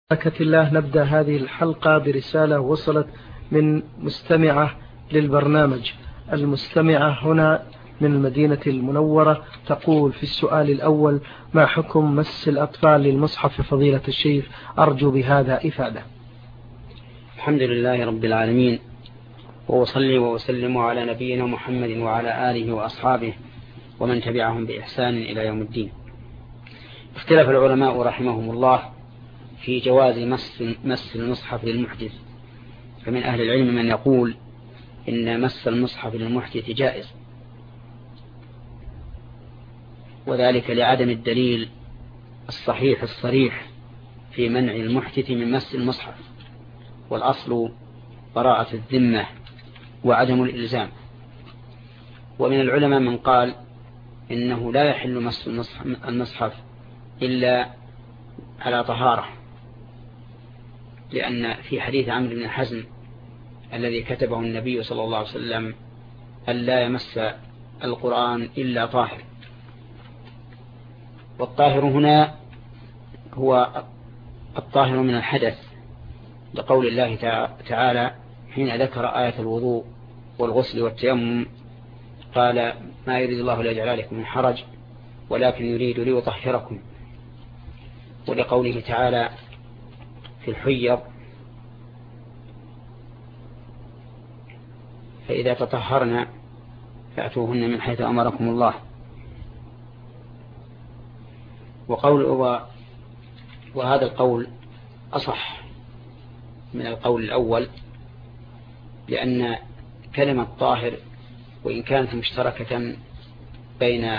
بركة الله نبدأ هذه الحلقة برسالة وصلت من مستمعة للبرنامج. المستمعة هنا من المدينة المنورة، تقول في السؤال الأول: ما حكم مس الأطفال للمصحف فضيلة الشيخ؟ أرجو بهذا إفادة. الحمد لله رب العالمين، وأصلي وأسلم على نبينا محمد وعلى آله وأصحابه ومن تبعهم بإحسان إلى يوم الدين. اختلف العلماء رحمهم الله في جواز مس المصحف للمحدث، فمن أهل العلم من يقول إن مس المصحف للمحدث جائز، وذلك لعدم الدليل الصحيح الصريح في منع المحدث من مس المصحف، والأصل براءة الذمة وعدم الإلزام. ومن العلماء من قال إنه لا يحل مس المصحف إلا على طهارة، لأن في حديث عمرو بن حزم الذي كتبه النبي صلى الله عليه وسلم ألا يمس القرآن إلا طاهر. والطاهر هنا هو الطاهر من الحدث، لقول الله تعالى حين ذكر آية الوضوء والغسل والتيمم قال: ما يريد الله ليجعل عليكم من حرج ولكن يريد ليطهركم. ولقوله تعالى في الحيض: فإذا تطهرنا فأتوهن من حيث أمركم الله. وهذا القول أصح من القول الأول، لأن كلمة طاهر وإن كانت مشتركة بين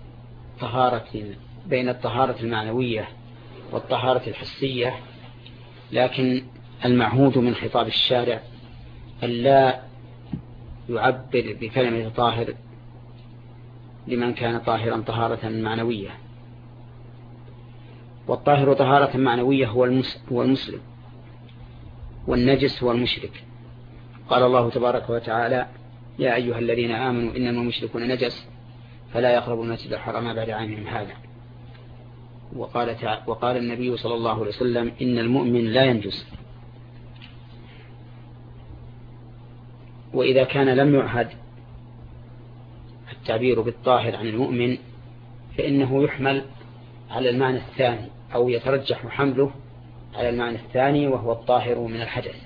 الطهارة المعنوية والطهارة الحسية، لكن المعهود من خطاب الشارع ألا يعبر بكلمة طاهر لمن كان طاهرا طهارة معنوية. والطاهر طهارة معنوية هو المسلم، والنجس هو المشرك. قال الله تبارك وتعالى: يا أيها الذين آمنوا إنما المشركون نجس فلا يقربوا المسجد الحرام بعد عامهم هذا. وقال النبي صلى الله عليه وسلم: إن المؤمن لا ينجس. وإذا كان لم يعهد التعبير بالطاهر عن المؤمن فإنه يحمل على المعنى الثاني، أو يترجح حمله على المعنى الثاني وهو الطاهر من الحدث.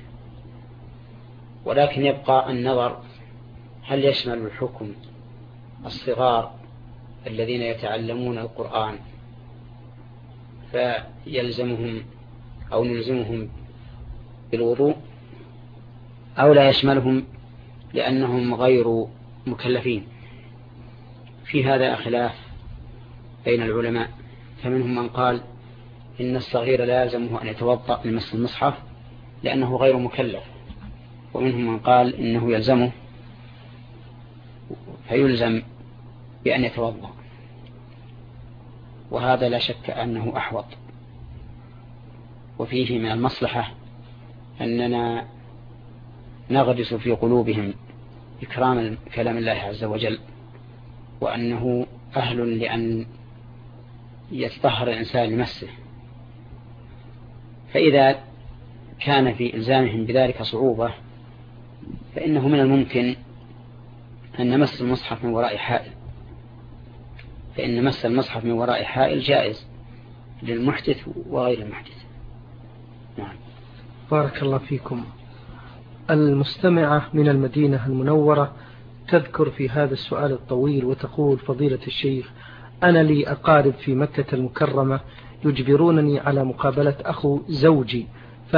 ولكن يبقى النظر هل يشمل الحكم الصغار الذين يتعلمون القرآن فيلزمهم أو نلزمهم بالوضوء، أو لا يشملهم لأنهم غير مكلفين. في هذا خلاف بين العلماء، فمنهم من قال إن الصغير لا يلزمه أن يتوضأ لمس المصحف لأنه غير مكلف، ومنهم من قال إنه يلزمه فيلزم بأن يتوضأ، وهذا لا شك أنه أحوط. وفيه من المصلحة أننا نغرس في قلوبهم إكرام كلام الله عز وجل، وأنه أهل لأن يتطهر الإنسان لمسه. فإذا كان في إلزامهم بذلك صعوبة فإنه من الممكن أن نمس المصحف من وراء حائل، فإن مس المصحف من وراء حائل جائز للمحدث وغير المحدث. نعم. بارك الله فيكم. المستمعة من المدينة المنورة تذكر في هذا السؤال الطويل وتقول: فضيلة الشيخ، أنا لي أقارب في مكة المكرمة يجبرونني على مقابلة أخو زوجي،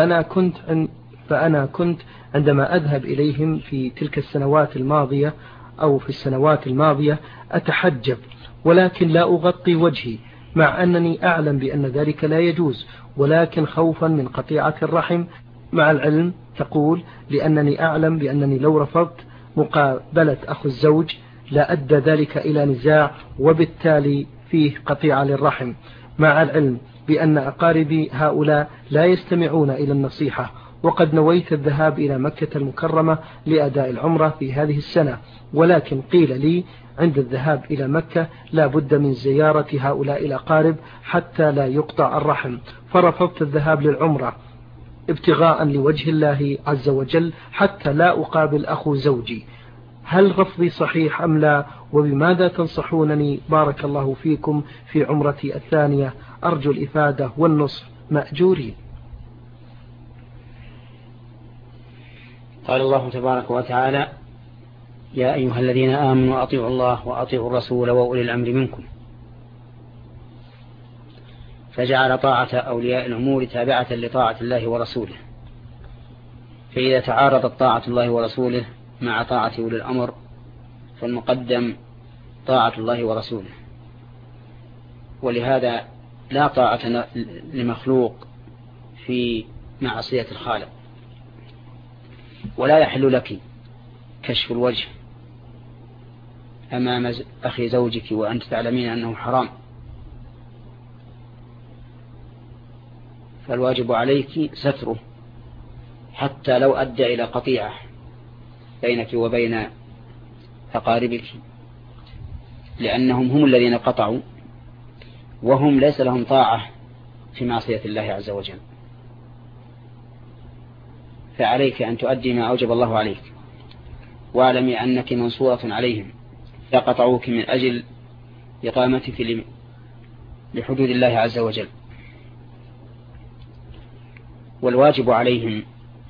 فأنا كنت عندما أذهب إليهم في تلك السنوات الماضية أو في السنوات الماضية أتحجب، ولكن لا أغطي وجهي، مع أنني أعلم بأن ذلك لا يجوز، ولكن خوفا من قطيعة الرحم. مع العلم تقول لأنني أعلم بأنني لو رفضت مقابلة أخو الزوج لا أدى ذلك إلى نزاع وبالتالي فيه قطيعة للرحم، مع العلم بأن أقاربي هؤلاء لا يستمعون إلى النصيحة وقد نويت الذهاب إلى مكة المكرمة لأداء العمرة في هذه السنة، ولكن قيل لي عند الذهاب إلى مكة لا بد من زيارة هؤلاء الأقارب حتى لا يقطع الرحم، فرفضت الذهاب للعمرة ابتغاء لوجه الله عز وجل حتى لا أقابل أخو زوجي. هل رفضي صحيح أم لا؟ وبماذا تنصحونني بارك الله فيكم في عمرتي الثانية؟ أرجو الإفادة والنصح مأجورين. قال الله تبارك وتعالى: يا أيها الذين آمنوا أطيعوا الله وأطيعوا الرسول وأولي الأمر منكم، فجعل طاعة أولياء الأمور تابعة لطاعة الله ورسوله، فإذا تعارضت طاعة الله ورسوله مع طاعة أولي الأمر فالمقدم طاعة الله ورسوله. ولهذا لا طاعة لمخلوق في معصية الخالق، ولا يحل لك كشف الوجه أمام أخي زوجك وأنت تعلمين أنه حرام، فالواجب عليك ستره حتى لو أدى إلى قطيعة بينك وبين أقاربك، لأنهم هم الذين قطعوا وهم ليس لهم طاعة في معصية الله عز وجل. فعليك أن تؤدي ما أوجب الله عليك، واعلمي أنك منصورة عليهم إذا قطعوك من أجل إقامتك لحدود الله عز وجل. والواجب عليهم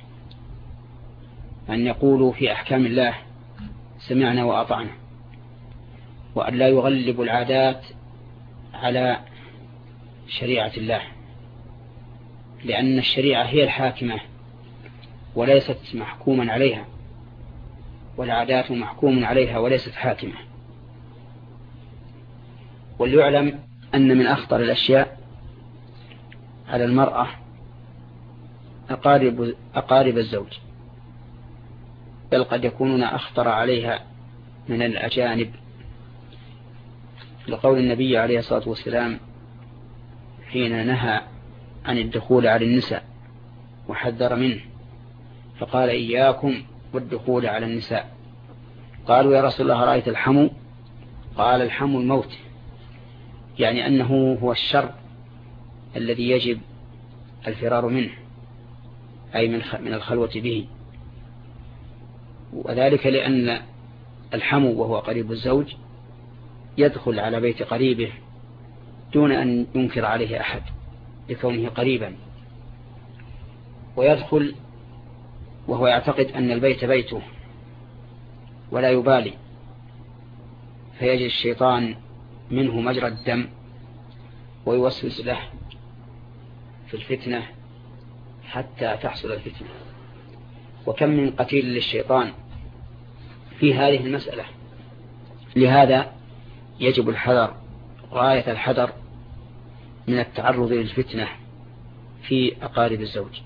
أن يقولوا في أحكام الله سمعنا وأطعنا، وأن لا يغلبوا العادات على شريعة الله، لأن الشريعة هي الحاكمة وليست محكوما عليها، والعادات محكوم عليها وليست حاكمة. وليعلم أن من أخطر الأشياء على المرأة أقارب الزوج، بل قد يكونون أخطر عليها من الأجانب، لقول النبي عليه الصلاة والسلام حين نهى عن الدخول على النساء وحذر منه، فقال: إياكم والدخول على النساء. قالوا: يا رسول الله رأيت الحمو؟ قال: الحمو الموت، يعني أنه هو الشر الذي يجب الفرار منه، أي من الخلوة به. وذلك لأن الحمو وهو قريب الزوج يدخل على بيت قريبه دون أن ينكر عليه أحد لكونه قريبا، ويدخل وهو يعتقد أن البيت بيته ولا يبالي، فيجري الشيطان منه مجرى الدم ويوسوس له في الفتنة حتى تحصل الفتنة. وكم من قتيل للشيطان في هذه المسألة. لهذا يجب الحذر غاية الحذر من التعرض للفتنة في أقارب الزوج.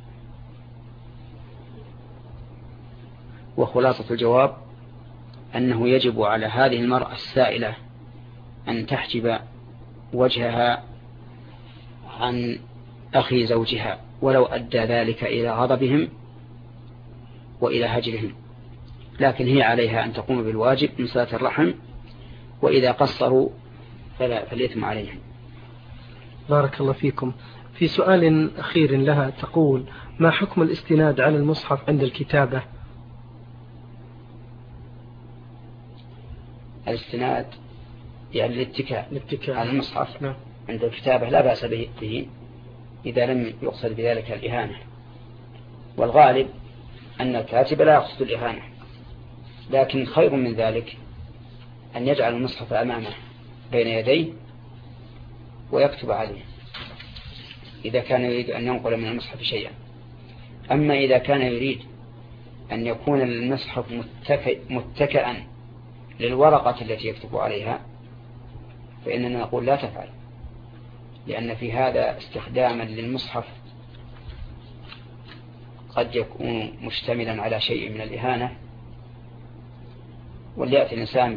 وخلاصة الجواب أنه يجب على هذه المرأة السائلة أن تحجب وجهها عن أخي زوجها، ولو أدى ذلك إلى غضبهم وإلى هجرهم، لكن هي عليها أن تقوم بالواجب من صلة الرحم، وإذا قصروا فالإثم عليهم. بارك الله فيكم. في سؤال أخير لها تقول: ما حكم الاستناد على المصحف عند الكتابة؟ الاستناد يعني الاتكاء على المصحف عند الكتابة لا بأس به إذا لم يقصد بذلك الإهانة، والغالب أن الكاتب لا يقصد الإهانة، لكن خير من ذلك أن يجعل المصحف أمامه بين يديه ويكتب عليه إذا كان يريد أن ينقل من المصحف شيئا. أما إذا كان يريد أن يكون المصحف متكئا للورقة التي يكتب عليها فإننا نقول لا تفعل، لأن في هذا استخداما للمصحف قد يكون مشتملا على شيء من الإهانة، وليأتي الإنسان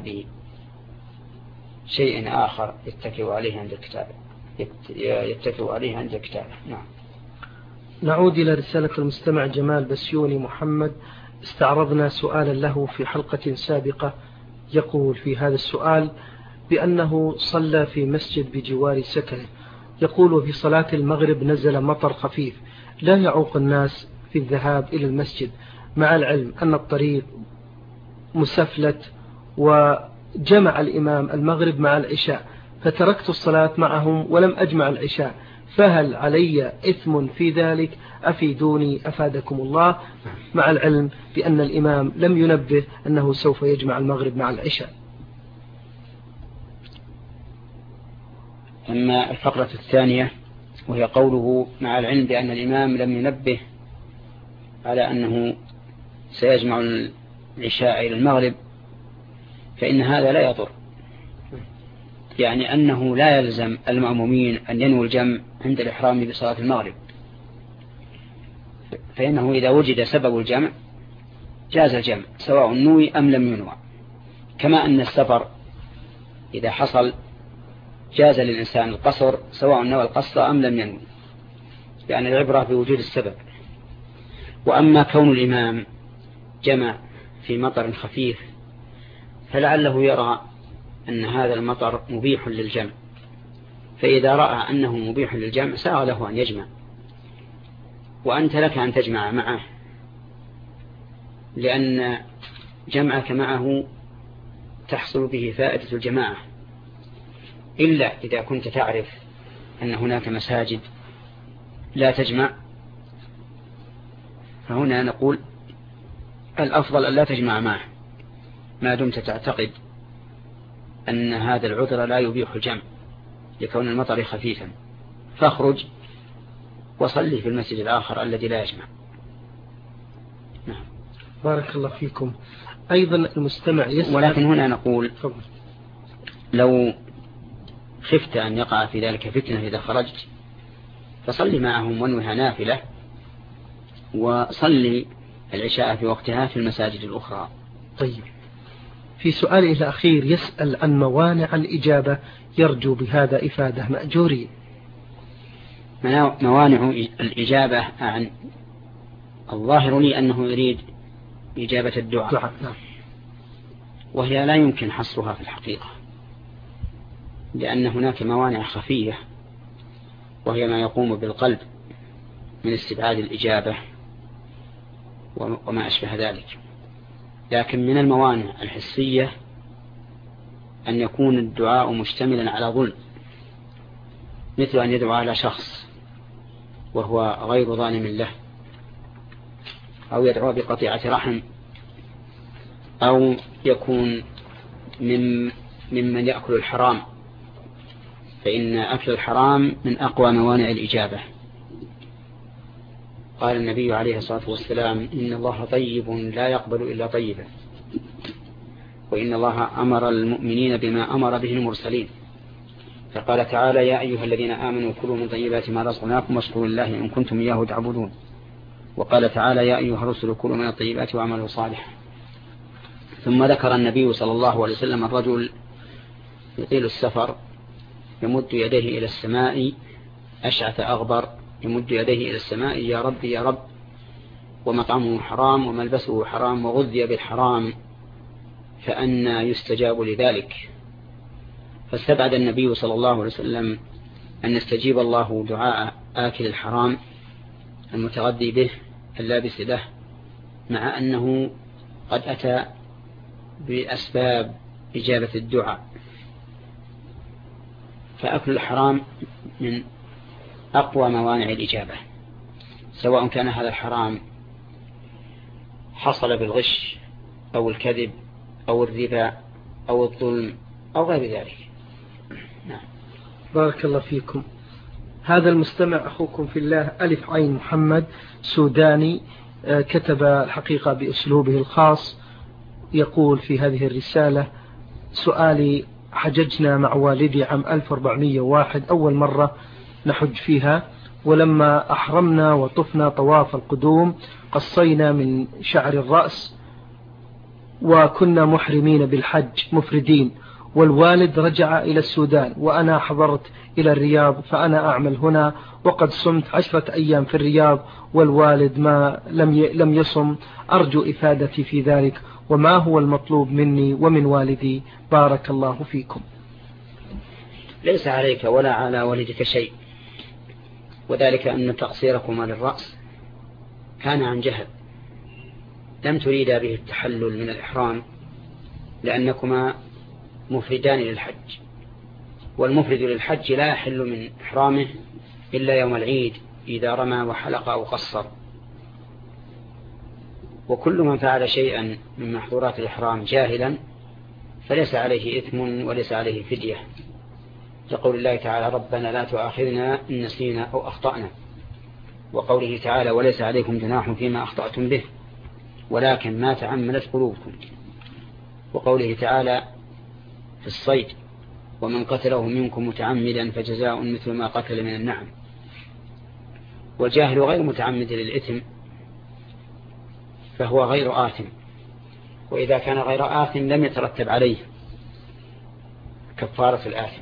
بشيء آخر يتكئ عليه عند الكتابة. نعم. نعود إلى رسالة المستمع جمال بسيوني محمد. استعرضنا سؤالا له في حلقة سابقة، يقول في هذا السؤال بأنه صلى في مسجد بجوار سكنه. يقول في صلاة المغرب نزل مطر خفيف لا يعوق الناس في الذهاب إلى المسجد، مع العلم أن الطريق مسفلت، وجمع الإمام المغرب مع العشاء، فتركت الصلاة معهم ولم أجمع العشاء، فهل علي إثم في ذلك؟ أفيدوني أفادكم الله، مع العلم بأن الإمام لم ينبه أنه سوف يجمع المغرب مع العشاء. أما الفقرة الثانية وهي قوله مع العلم بأن الإمام لم ينبه على أنه سيجمع العشاء إلى المغرب، فإن هذا لا يضر، يعني أنه لا يلزم المأمومين أن ينووا الجمع عند الإحرام بصلاة المغرب، فإنه إذا وجد سبب الجمع جاز الجمع سواء نوي أم لم ينوى، كما أن السفر إذا حصل جاز للإنسان القصر سواء نوى القصر أم لم ينوي، يعني العبرة بوجود السبب. وأما كون الإمام جمع في مطر خفيف فلعله يرى أن هذا المطر مبيح للجمع، فإذا رأى أنه مبيح للجمع ساغ له أن يجمع، وأنت لك أن تجمع معه، لأن جمعك معه تحصل به فائدة الجماعة، إلا إذا كنت تعرف أن هناك مساجد لا تجمع، فهنا نقول الأفضل أن لا تجمع معه ما دمت تعتقد أن هذا العذر لا يبيح الجمع لكون المطر خفيفا، فاخرج وصلي في المسجد الآخر الذي لا يجمع. نعم. بارك الله فيكم. أيضا المستمع يسأل، ولكن هنا نقول لو خفت أن يقع في ذلك فتنة إذا خرجت فصلي معهم وانوها نافلة، وصلي العشاء في وقتها في المساجد الأخرى. طيب، في سؤاله الأخير يسأل عن موانع الإجابة، يرجو بهذا إفادة مأجورين. موانع الإجابة عن الظاهر لي أنه يريد إجابة الدعاء، وهي لا يمكن حصرها في الحقيقة، لأن هناك موانع خفية وهي ما يقوم بالقلب من استبعاد الإجابة وما أشبه ذلك. لكن من الموانع الحسية أن يكون الدعاء مشتملا على ظلم، مثل أن يدعو على شخص وهو غير ظالم له، أو يدعو بقطيعة رحم، أو يكون ممن يأكل الحرام، فإن أكل الحرام من أقوى موانع الإجابة. قال النبي عليه الصلاة والسلام: إن الله طيب لا يقبل إلا طيبا، وإن الله أمر المؤمنين بما أمر به المرسلين، فقال تعالى: يا أيها الذين آمنوا كلوا من طيبات ما رزقناكم واشكروا لله إن كنتم إياه تعبدون. وقال تعالى: يا أيها الرسل كلوا من الطيبات واعملوا صالحا. ثم ذكر النبي صلى الله عليه وسلم الرجل يطيل السفر يمد يديه إلى السماء أشعث أغبر، يمد يديه إلى السماء: يا رب يا رب، ومطعمه حرام وملبسه حرام وغذي بالحرام، فأنى يستجاب لذلك؟ فاستبعد النبي صلى الله عليه وسلم أن يستجيب الله دعاء آكل الحرام المتغذي به اللابس له، مع أنه قد أتى بأسباب إجابة الدعاء. فأكل الحرام من أقوى موانع الإجابة، سواء كان هذا الحرام حصل بالغش أو الكذب أو الربا أو الظلم أو غير ذلك. نعم. بارك الله فيكم. هذا المستمع أخوكم في الله ألف عين محمد سوداني، كتب الحقيقة بأسلوبه الخاص، يقول في هذه الرسالة: سؤالي: حججنا مع والدي عام 1401 أول مرة نحج فيها، ولما أحرمنا وطفنا طواف القدوم قصينا من شعر الرأس، وكنا محرمين بالحج مفردين، والوالد رجع إلى السودان وأنا حضرت إلى الرياض، فأنا أعمل هنا وقد صمت 10 أيام في الرياض والوالد ما لم يصم. أرجو إفادتي في ذلك، وما هو المطلوب مني ومن والدي؟ بارك الله فيكم. ليس عليك ولا على والدك شيء، وذلك أن تقصيركما للرأس كان عن جهل، لم تريدا به التحلل من الإحرام لأنكما مفردان للحج، والمفرد للحج لا يحل من إحرامه إلا يوم العيد إذا رمى وحلق أو قصر. وكل من فعل شيئا من محظورات الإحرام جاهلا فليس عليه إثم وليس عليه فدية، لقول الله تعالى ربنا لا تؤاخذنا إن نسينا أو أخطأنا، وقوله تعالى وليس عليكم جناح فيما أخطأتم به ولكن ما تعمدت قلوبكم، وقوله تعالى في الصيد ومن قتله منكم متعمدا فجزاء مثل ما قتل من النعم. والجاهل غير متعمد للإثم فهو غير آثم، وإذا كان غير آثم لم يترتب عليه كفارة الآثم.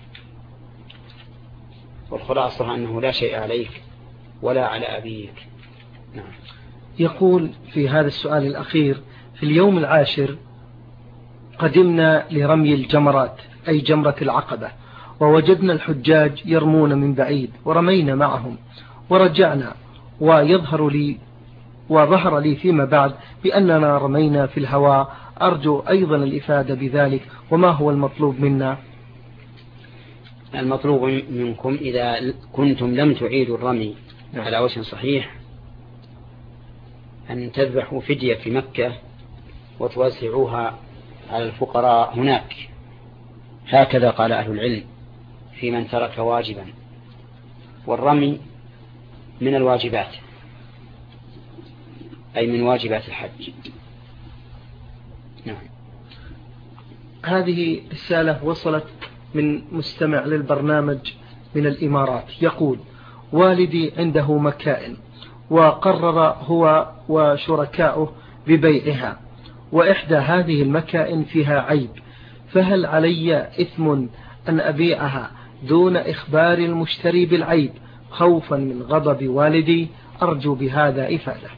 والخلاصة أنه لا شيء عليك ولا على أبيك. نعم. يقول في هذا السؤال الأخير: في اليوم 10 قدمنا لرمي الجمرات أي جمرة العقبة، ووجدنا الحجاج يرمون من بعيد ورمينا معهم ورجعنا، وظهر لي فيما بعد بأننا رمينا في الهواء. أرجو أيضا الإفادة بذلك، وما هو المطلوب منا؟ المطلوب منكم إذا كنتم لم تعيدوا الرمي على وجه صحيح أن تذبحوا فدية في مكة وتوزعوها على الفقراء هناك، هكذا قال أهل العلم في من ترك واجبا. والرمي من الواجبات أي من واجبات الحج. نعم. هذه رسالة وصلت من مستمع للبرنامج من الإمارات، يقول: والدي عنده مكائن وقرر هو وشركاؤه ببيعها، وإحدى هذه المكائن فيها عيب، فهل علي إثم أن أبيعها دون إخبار المشتري بالعيب خوفا من غضب والدي؟ أرجو بهذا إفادة.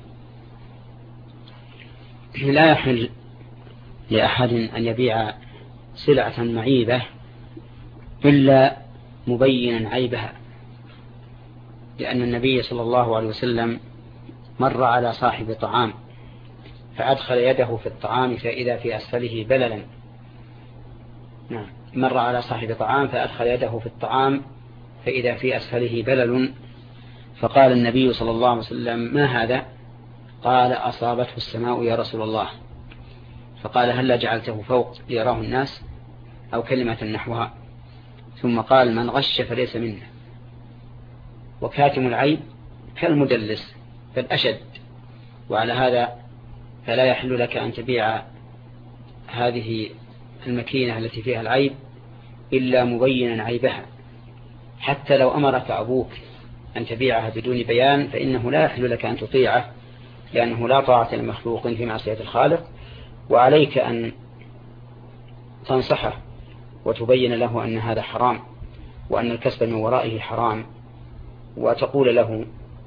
لا يحل لأحد أن يبيع سلعة معيبة إلا مبينا عيبها، لأن النبي صلى الله عليه وسلم مر على صاحب طعام فأدخل يده في الطعام فإذا في أسفله بللا. نعم. مر على صاحب طعام فأدخل يده في الطعام فإذا في أسفله بلل، فقال النبي صلى الله عليه وسلم: ما هذا؟ قال: أصابته السماء يا رسول الله. فقال: هل جعلته فوق ليراه الناس؟ أو كلمة نحوها. ثم قال: من غش فليس منا. وكاتم العيب كالمدلس فالأشد، وعلى هذا فلا يحل لك أن تبيع هذه المكينة التي فيها العيب إلا مبينا عيبها، حتى لو أمرك أبوك أن تبيعها بدون بيان فإنه لا يحل لك أن تطيعه، لأنه لا طاعة لمخلوق في معصية الخالق، وعليك أن تنصحه وتبين له أن هذا حرام وأن الكسب من ورائه حرام، وتقول له: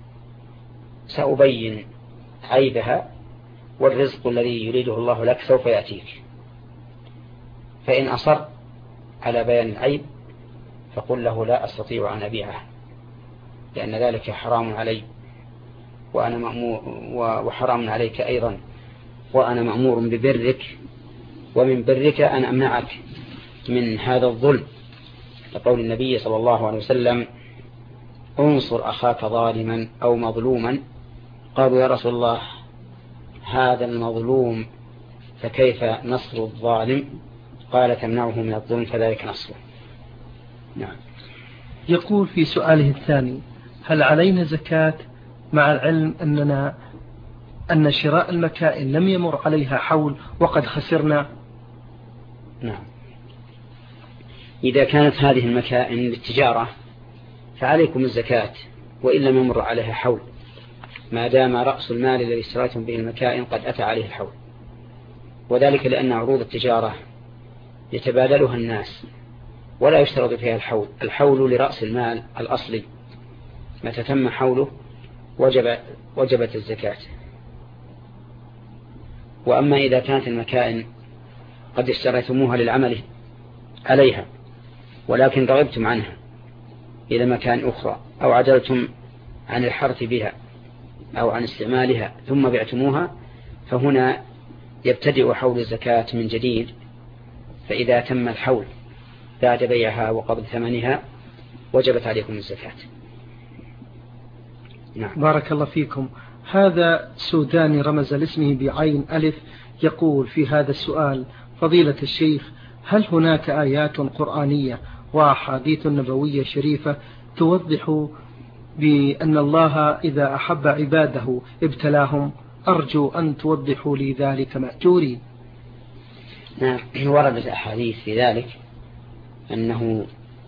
سأبين عيبها والرزق الذي يريده الله لك سوف يأتيك. فإن أصر على بيان العيب فقل له: لا أستطيع أن أبيعه لأن ذلك حرام علي وأنا مأمور وحرام عليك أيضا، وأنا مأمور ببرك ومن برك أن أمنعك من هذا الظلم، لقول النبي صلى الله عليه وسلم: انصر أخاك ظالما أو مظلوما. قالوا: يا رسول الله هذا المظلوم فكيف نصر الظالم؟ قال: تمنعه من الظلم فذلك نصره. نعم. يقول في سؤاله الثاني: هل علينا زكاة مع العلم أن شراء المكائن لم يمر عليها حول وقد خسرنا؟ نعم. إذا كانت هذه المكائن للتجارة فعليكم الزكاة وإن لم يمر عليها حول، ما دام رأس المال الذي اشتريتم به المكائن قد أتى عليه الحول، وذلك لأن عروض التجارة يتبادلها الناس ولا يشترط فيها الحول لرأس المال الأصلي، متى تم حوله وجبت الزكاة. وأما إذا كانت المكائن قد اشتريتموها للعمل عليها ولكن رغبتم عنها إلى مكان أخرى أو عدلتم عن الحرث بها أو عن استعمالها ثم بعتموها، فهنا يبتدئ حول الزكاة من جديد. فإذا تم الحول بعد بيعها وقبض ثمنها وجبت عليكم الزكاة. نعم. بارك الله فيكم. هذا سوداني رمز لاسمه بعين ألف يقول في هذا السؤال: فضيلة الشيخ، هل هناك آيات قرآنية وأحاديث نبوية شريفة توضح بأن الله إذا أحب عباده ابتلاهم؟ أرجو أن توضحوا لي ذلك مأجورين. نعم، وردت أحاديث في ذلك أنه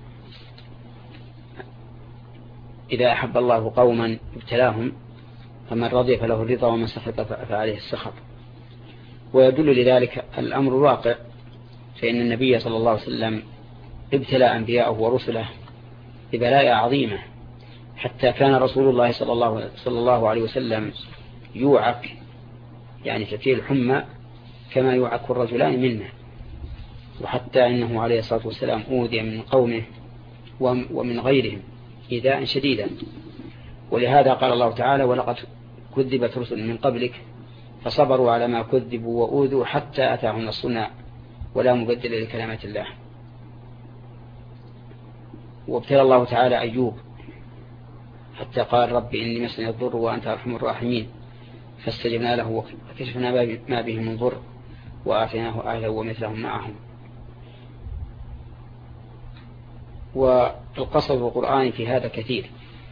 إذا أحب الله قوما ابتلاهم، فمن رضي فله الرضا ومن سخط فعليه السخط. ويدل لذلك الأمر الواقع، فإن النبي صلى الله عليه وسلم ابتلى أنبياءه ورسله ببلاء عظيمة، حتى كان رسول الله صلى الله عليه وسلم يوعك، يعني تأتيه الحمى كما يوعك الرجلان منا، وحتى إنه عليه الصلاة والسلام أوذي من قومه ومن غيرهم إيذاء شديدا. ولهذا قال الله تعالى: ولقد كذبت رسل من قبلك فصبروا على ما كذبوا وأوذوا حتى أتاهم نصرنا ولا مبدل لكلمات الله. وابتلى الله تعالى أيوب حتى قال: رب إني مسني الضر وأنت أرحم الراحمين، فاستجبنا له وكشفنا ما به من ضر وآتيناه أهله ومثلهم معهم. والقصص القرآني في هذا كثير.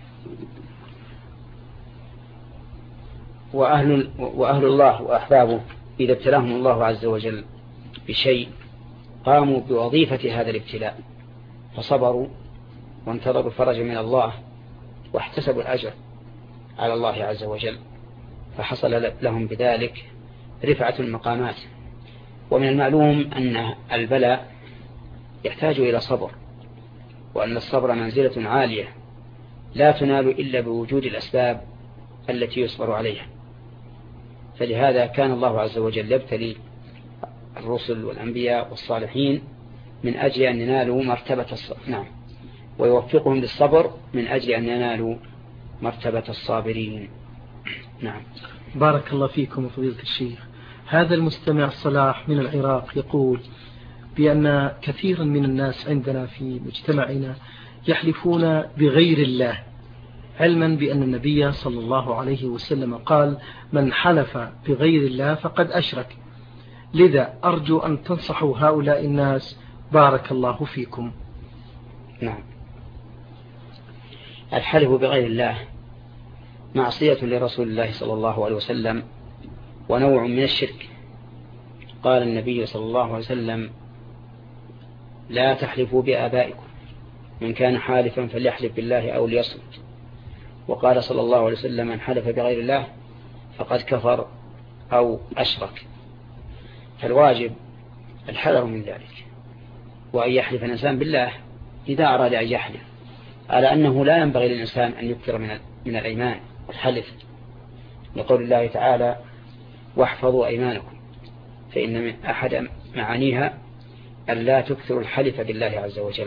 وأهل الله وأحبابه إذا ابتلاهم الله عز وجل بشيء قاموا بوظيفة هذا الابتلاء، فصبروا وانتظروا الفرج من الله واحتسبوا الأجر على الله عز وجل، فحصل لهم بذلك رفعة المقامات. ومن المعلوم أن البلاء يحتاج إلى صبر، وأن الصبر منزلة عالية لا تنال إلا بوجود الأسباب التي يصبر عليها. فلهذا كان الله عز وجل يبتلي الرسل والأنبياء والصالحين من أجل أن ينالوا مرتبة نعم، ويوفقهم للصبر من أجل أن ينالوا مرتبة الصابرين. نعم. بارك الله فيكم فضيلة الشيخ. هذا المستمع صلاح من العراق يقول بأن كثيرا من الناس عندنا في مجتمعنا يحلفون بغير الله، علما بأن النبي صلى الله عليه وسلم قال: من حلف بغير الله فقد أشرك. لذا أرجو أن تنصحوا هؤلاء الناس، بارك الله فيكم. نعم، الحلف بغير الله معصية لرسول الله صلى الله عليه وسلم ونوع من الشرك. قال النبي صلى الله عليه وسلم: لا تحلفوا بآبائكم، من كان حالفا فليحلف بالله أو ليصمت. وقال صلى الله عليه وسلم: من حلف بغير الله فقد كفر أو أشرك. فالواجب الحذر من ذلك، وأن يحلف الإنسان بالله إذا أراد أن يحلف، على أنه لا ينبغي للإنسان أن يكثر من الأيمان والحلف، لقول الله تعالى: واحفظوا أيمانكم، فإن من أحد معانيها أن لا تكثروا الحلف بالله عز وجل.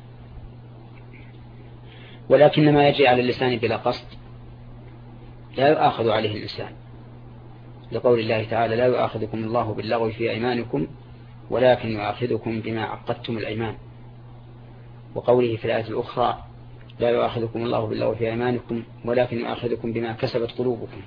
ولكن ما يجري على اللسان بلا قصد لا يؤاخذ عليه الإنسان، لقول الله تعالى: لا يؤاخذكم الله باللغو في أيمانكم ولكن يؤاخذكم بما عقدتم الأيمان. وقوله في الآية الأخرى: لا يؤاخذكم الله باللغو في أيمانكم ولكن يؤاخذكم بما كسبت قلوبكم.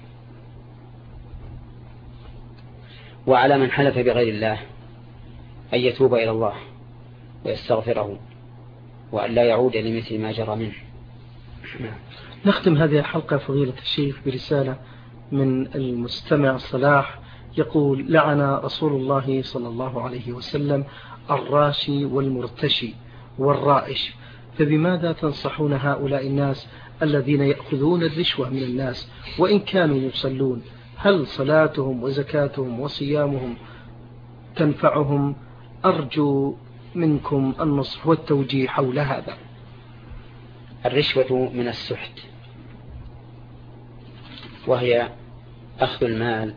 وعلى من حلف بغير الله أن يتوب إلى الله ويستغفره، وأن لا يعود لمثل ما جرى منه. نختم هذه الحلقة فضيلة الشيخ برسالة من المستمع صلاح يقول: لعن رسول الله صلى الله عليه وسلم الراشي والمرتشي والرائش، فبماذا تنصحون هؤلاء الناس الذين يأخذون الرشوة من الناس وإن كانوا يصلون؟ هل صلاتهم وزكاتهم وصيامهم تنفعهم؟ أرجو منكم النصح والتوجيه حول هذا. الرشوة من السحت، وهي أخذ المال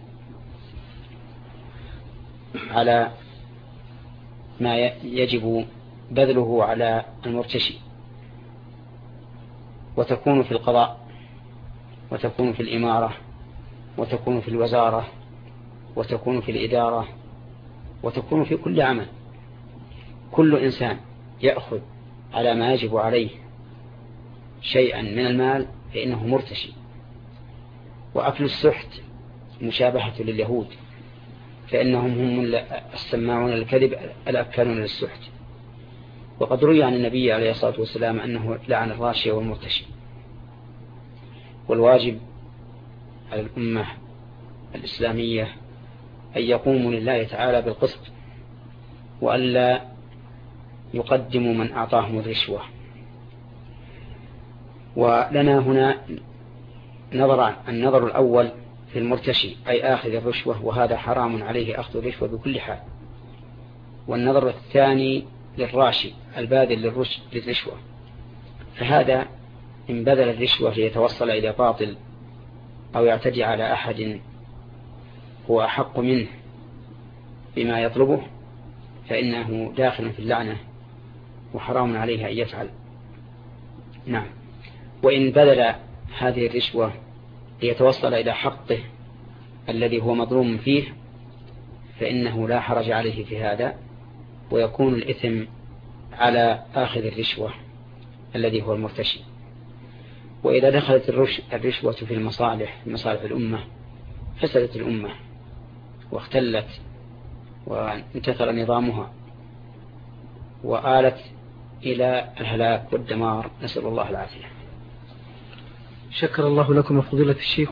على ما يجب بذله على المرتشي، وتكون في القضاء، وتكون في الإمارة، وتكون في الوزارة، وتكون في الإدارة، وتكون في كل عمل. كل إنسان يأخذ على ما يجب عليه شيئا من المال فإنه مرتشي. وأكل السحت مشابهة لليهود، فإنهم هم السماعون الكذب الأكلون للسحت. وقد روي عن النبي عليه الصلاة والسلام أنه لعن الراشي والمرتشي. والواجب على الأمة الإسلامية أن يقوموا لله تعالى بالقسط، وألا يقدموا من أعطاهم الرشوة. ولنا هنا نظران: النظر الأول في المرتشي أي آخذ الرشوة، وهذا حرام عليه أخذ الرشوة بكل حال. والنظر الثاني للراشي الباذل للرشوة، فهذا إن بذل الرشوة ليتوصل إلى باطل أو يعتدي على أحد هو أحق منه بما يطلبه فإنه داخل في اللعنة وحرام عليه أن يفعل. نعم. وإن بذل هذه الرشوة ليتوصل إلى حقه الذي هو مظلوم فيه فإنه لا حرج عليه في هذا، ويكون الإثم على آخذ الرشوة الذي هو المرتشي. وإذا دخلت الرشوة في مصالح الأمة فسدت الأمة واختلت وانتثر نظامها وآلت إلى الهلاك والدمار، نسأل الله العافية. شكر الله لكم فضيلة الشيخ.